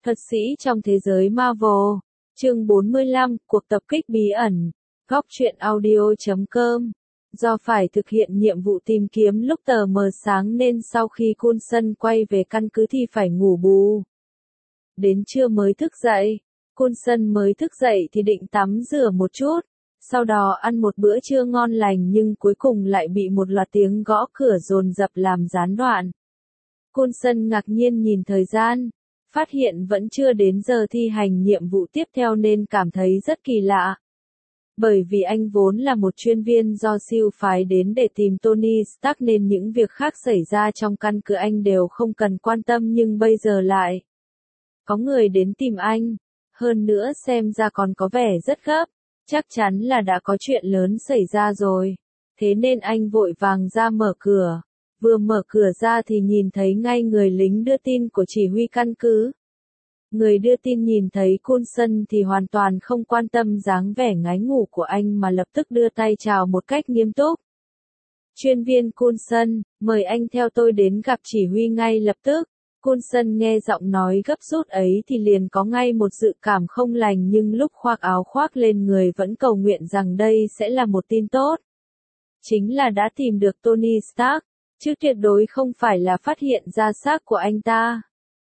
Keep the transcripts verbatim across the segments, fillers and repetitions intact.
Thuật sĩ trong thế giới Marvel, chương bốn mươi lăm, cuộc tập kích bí ẩn, góc truyện audio chấm com. Do phải thực hiện nhiệm vụ tìm kiếm lúc tờ mờ sáng nên sau khi Coulson quay về căn cứ thì phải ngủ bù. Đến trưa mới thức dậy, Coulson mới thức dậy thì định tắm rửa một chút, sau đó ăn một bữa trưa ngon lành nhưng cuối cùng lại bị một loạt tiếng gõ cửa dồn dập làm gián đoạn. Coulson ngạc nhiên nhìn thời gian, phát hiện vẫn chưa đến giờ thi hành nhiệm vụ tiếp theo nên cảm thấy rất kỳ lạ. Bởi vì anh vốn là một chuyên viên do siêu phái đến để tìm Tony Stark nên những việc khác xảy ra trong căn cứ anh đều không cần quan tâm, nhưng bây giờ lại có người đến tìm anh, hơn nữa xem ra còn có vẻ rất gấp, chắc chắn là đã có chuyện lớn xảy ra rồi. Thế nên anh vội vàng ra mở cửa. Vừa mở cửa ra thì nhìn thấy ngay người lính đưa tin của chỉ huy căn cứ. Người đưa tin nhìn thấy Coulson thì hoàn toàn không quan tâm dáng vẻ ngái ngủ của anh mà lập tức đưa tay chào một cách nghiêm túc. Chuyên viên Coulson, mời anh theo tôi đến gặp chỉ huy ngay lập tức. Coulson nghe giọng nói gấp rút ấy thì liền có ngay một dự cảm không lành, nhưng lúc khoác áo khoác lên người vẫn cầu nguyện rằng đây sẽ là một tin tốt. Chính là đã tìm được Tony Stark, chứ tuyệt đối không phải là phát hiện ra xác của anh ta.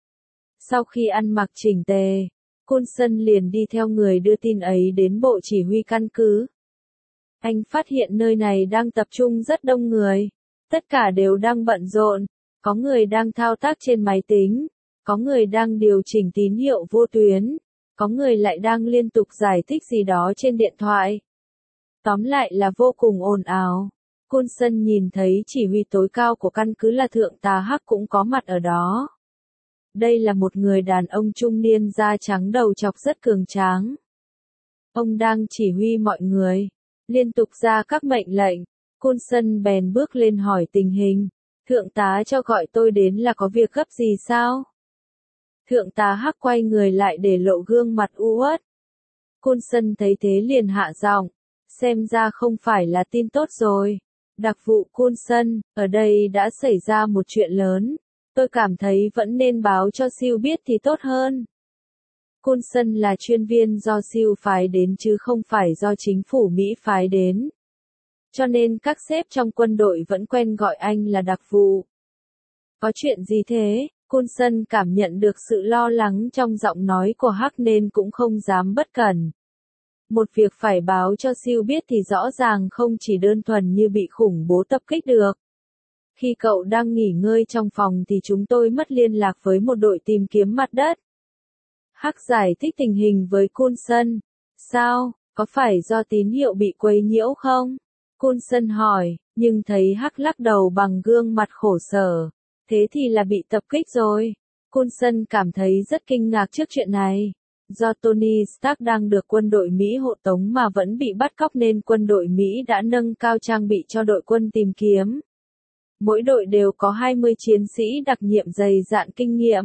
Sau khi ăn mặc chỉnh tề, Coulson liền đi theo người đưa tin ấy đến bộ chỉ huy căn cứ. Anh phát hiện nơi này đang tập trung rất đông người, tất cả đều đang bận rộn, có người đang thao tác trên máy tính, có người đang điều chỉnh tín hiệu vô tuyến, có người lại đang liên tục giải thích gì đó trên điện thoại. Tóm lại là vô cùng ồn ào. Coulson nhìn thấy chỉ huy tối cao của căn cứ là Thượng tá Hắc cũng có mặt ở đó. Đây là một người đàn ông trung niên da trắng đầu trọc rất cường tráng. Ông đang chỉ huy mọi người, liên tục ra các mệnh lệnh. Coulson bèn bước lên hỏi tình hình. Thượng tá cho gọi tôi đến là có việc gấp gì sao? Thượng tá Hắc quay người lại để lộ gương mặt u uất. Coulson thấy thế liền hạ giọng, xem ra không phải là tin tốt rồi. Đặc vụ Coulson, ở đây đã xảy ra một chuyện lớn. Tôi cảm thấy vẫn nên báo cho siêu biết thì tốt hơn. Coulson là chuyên viên do siêu phái đến chứ không phải do chính phủ Mỹ phái đến. Cho nên các sếp trong quân đội vẫn quen gọi anh là đặc vụ. Có chuyện gì thế? Coulson cảm nhận được sự lo lắng trong giọng nói của Hắc nên cũng không dám bất cẩn. Một việc phải báo cho siêu biết thì rõ ràng không chỉ đơn thuần như bị khủng bố tập kích được. Khi cậu đang nghỉ ngơi trong phòng thì chúng tôi mất liên lạc với một đội tìm kiếm mặt đất. Hắc giải thích tình hình với Coulson. Sao, có phải do tín hiệu bị quấy nhiễu không? Coulson hỏi, nhưng thấy Hắc lắc đầu bằng gương mặt khổ sở. Thế thì là bị tập kích rồi. Coulson cảm thấy rất kinh ngạc trước chuyện này. Do Tony Stark đang được quân đội Mỹ hộ tống mà vẫn bị bắt cóc nên quân đội Mỹ đã nâng cao trang bị cho đội quân tìm kiếm. Mỗi đội đều có hai mươi chiến sĩ đặc nhiệm dày dạn kinh nghiệm,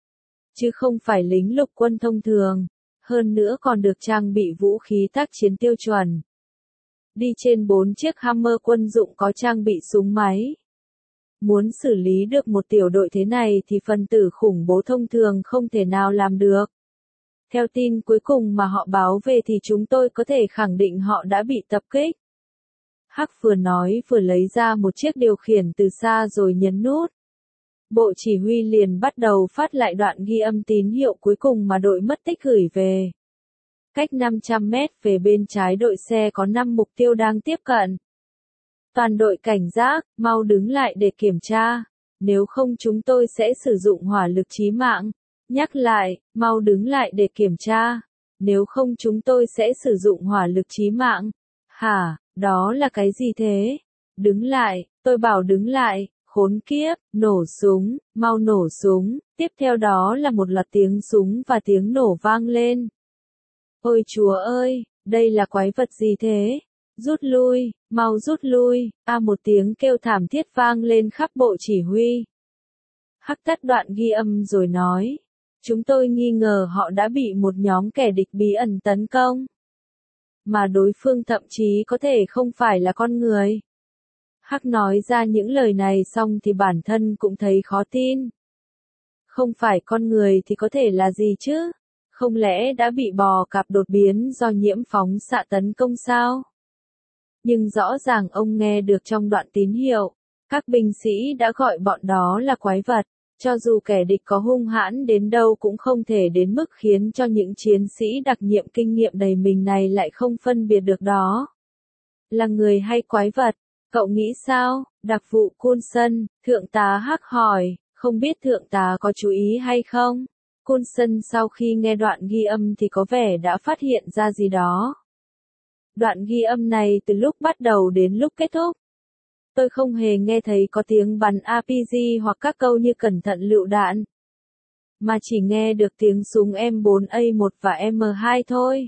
chứ không phải lính lục quân thông thường, hơn nữa còn được trang bị vũ khí tác chiến tiêu chuẩn. Đi trên bốn chiếc Hammer quân dụng có trang bị súng máy. Muốn xử lý được một tiểu đội thế này thì phần tử khủng bố thông thường không thể nào làm được. Theo tin cuối cùng mà họ báo về thì chúng tôi có thể khẳng định họ đã bị tập kích. Hắc vừa nói vừa lấy ra một chiếc điều khiển từ xa rồi nhấn nút. Bộ chỉ huy liền bắt đầu phát lại đoạn ghi âm tín hiệu cuối cùng mà đội mất tích gửi về. Cách năm trăm mét về bên trái đội xe có năm mục tiêu đang tiếp cận. Toàn đội cảnh giác, mau đứng lại để kiểm tra. Nếu không chúng tôi sẽ sử dụng hỏa lực chí mạng. Nhắc lại, mau đứng lại để kiểm tra. Nếu không chúng tôi sẽ sử dụng hỏa lực chí mạng. Hả, đó là cái gì thế? Đứng lại, tôi bảo đứng lại, khốn kiếp, nổ súng, mau nổ súng. Tiếp theo đó là một loạt tiếng súng và tiếng nổ vang lên. Ôi chúa ơi, đây là quái vật gì thế? Rút lui, mau rút lui. A một tiếng kêu thảm thiết vang lên khắp bộ chỉ huy. Hắc tắt đoạn ghi âm rồi nói. Chúng tôi nghi ngờ họ đã bị một nhóm kẻ địch bí ẩn tấn công. Mà đối phương thậm chí có thể không phải là con người. Hắc nói ra những lời này xong thì bản thân cũng thấy khó tin. Không phải con người thì có thể là gì chứ? Không lẽ đã bị bò cạp đột biến do nhiễm phóng xạ tấn công sao? Nhưng rõ ràng ông nghe được trong đoạn tín hiệu, các binh sĩ đã gọi bọn đó là quái vật, cho dù kẻ địch có hung hãn đến đâu cũng không thể đến mức khiến cho những chiến sĩ đặc nhiệm kinh nghiệm đầy mình này lại không phân biệt được đó là người hay quái vật. Cậu nghĩ sao? Đặc vụ Coulson, thượng tá Hắc hỏi, không biết thượng tá có chú ý hay không? Coulson sau khi nghe đoạn ghi âm thì có vẻ đã phát hiện ra gì đó. Đoạn ghi âm này từ lúc bắt đầu đến lúc kết thúc, tôi không hề nghe thấy có tiếng bắn a pê giê hoặc các câu như cẩn thận lựu đạn, mà chỉ nghe được tiếng súng M bốn A một và M hai thôi.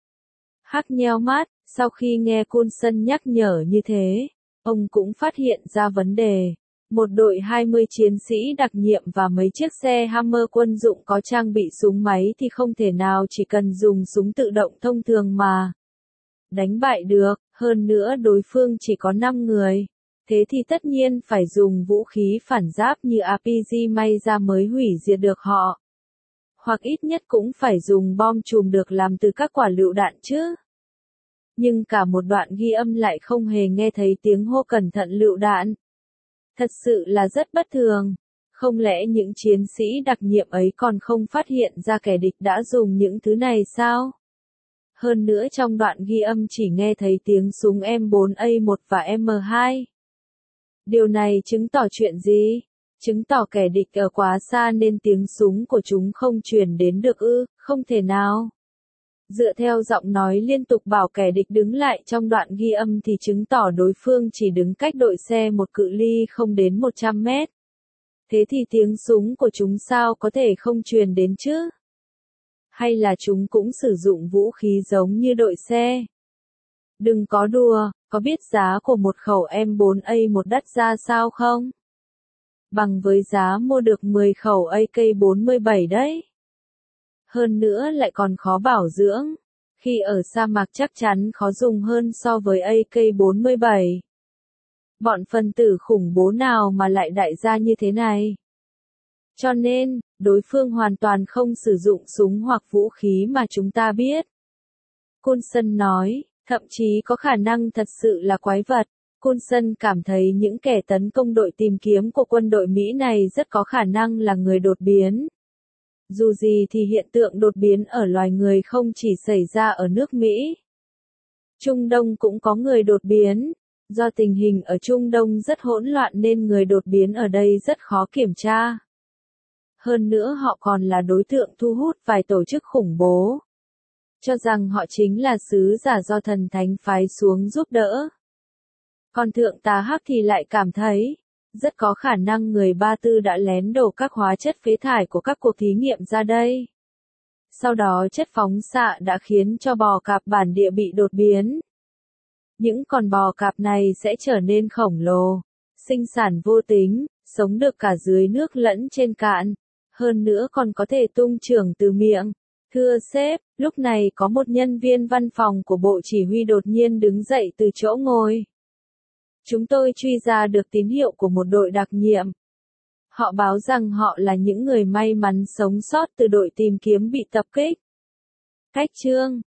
Hắc nheo mắt, sau khi nghe Coulson nhắc nhở như thế, ông cũng phát hiện ra vấn đề. Một đội hai mươi chiến sĩ đặc nhiệm và mấy chiếc xe Hammer quân dụng có trang bị súng máy thì không thể nào chỉ cần dùng súng tự động thông thường mà đánh bại được, hơn nữa đối phương chỉ có năm người. Thế thì tất nhiên phải dùng vũ khí phản giáp như a pê giê may ra mới hủy diệt được họ. Hoặc ít nhất cũng phải dùng bom chùm được làm từ các quả lựu đạn chứ. Nhưng cả một đoạn ghi âm lại không hề nghe thấy tiếng hô cẩn thận lựu đạn. Thật sự là rất bất thường. Không lẽ những chiến sĩ đặc nhiệm ấy còn không phát hiện ra kẻ địch đã dùng những thứ này sao? Hơn nữa trong đoạn ghi âm chỉ nghe thấy tiếng súng M bốn A một và M hai. Điều này chứng tỏ chuyện gì? Chứng tỏ kẻ địch ở quá xa nên tiếng súng của chúng không truyền đến được ư? Không thể nào. Dựa theo giọng nói liên tục bảo kẻ địch đứng lại trong đoạn ghi âm thì chứng tỏ đối phương chỉ đứng cách đội xe một cự ly không đến một trăm mét. Thế thì tiếng súng của chúng sao có thể không truyền đến chứ? Hay là chúng cũng sử dụng vũ khí giống như đội xe? Đừng có đùa, có biết giá của một khẩu M bốn A một đắt ra sao không? Bằng với giá mua được mười khẩu A K bốn mươi bảy đấy. Hơn nữa lại còn khó bảo dưỡng. Khi ở sa mạc chắc chắn khó dùng hơn so với A K bốn mươi bảy. Bọn phân tử khủng bố nào mà lại đại gia như thế này? Cho nên, đối phương hoàn toàn không sử dụng súng hoặc vũ khí mà chúng ta biết. Coulson nói, thậm chí có khả năng thật sự là quái vật. Coulson cảm thấy những kẻ tấn công đội tìm kiếm của quân đội Mỹ này rất có khả năng là người đột biến. Dù gì thì hiện tượng đột biến ở loài người không chỉ xảy ra ở nước Mỹ. Trung Đông cũng có người đột biến. Do tình hình ở Trung Đông rất hỗn loạn nên người đột biến ở đây rất khó kiểm tra. Hơn nữa họ còn là đối tượng thu hút vài tổ chức khủng bố, cho rằng họ chính là sứ giả do thần thánh phái xuống giúp đỡ. Còn thượng tá Hắc thì lại cảm thấy, rất có khả năng người Ba Tư đã lén đổ các hóa chất phế thải của các cuộc thí nghiệm ra đây. Sau đó chất phóng xạ đã khiến cho bò cạp bản địa bị đột biến. Những con bò cạp này sẽ trở nên khổng lồ, sinh sản vô tính, sống được cả dưới nước lẫn trên cạn. Hơn nữa còn có thể tung trưởng từ miệng. Thưa sếp, lúc này có một nhân viên văn phòng của bộ chỉ huy đột nhiên đứng dậy từ chỗ ngồi. Chúng tôi truy ra được tín hiệu của một đội đặc nhiệm. Họ báo rằng họ là những người may mắn sống sót từ đội tìm kiếm bị tập kích. Cách chương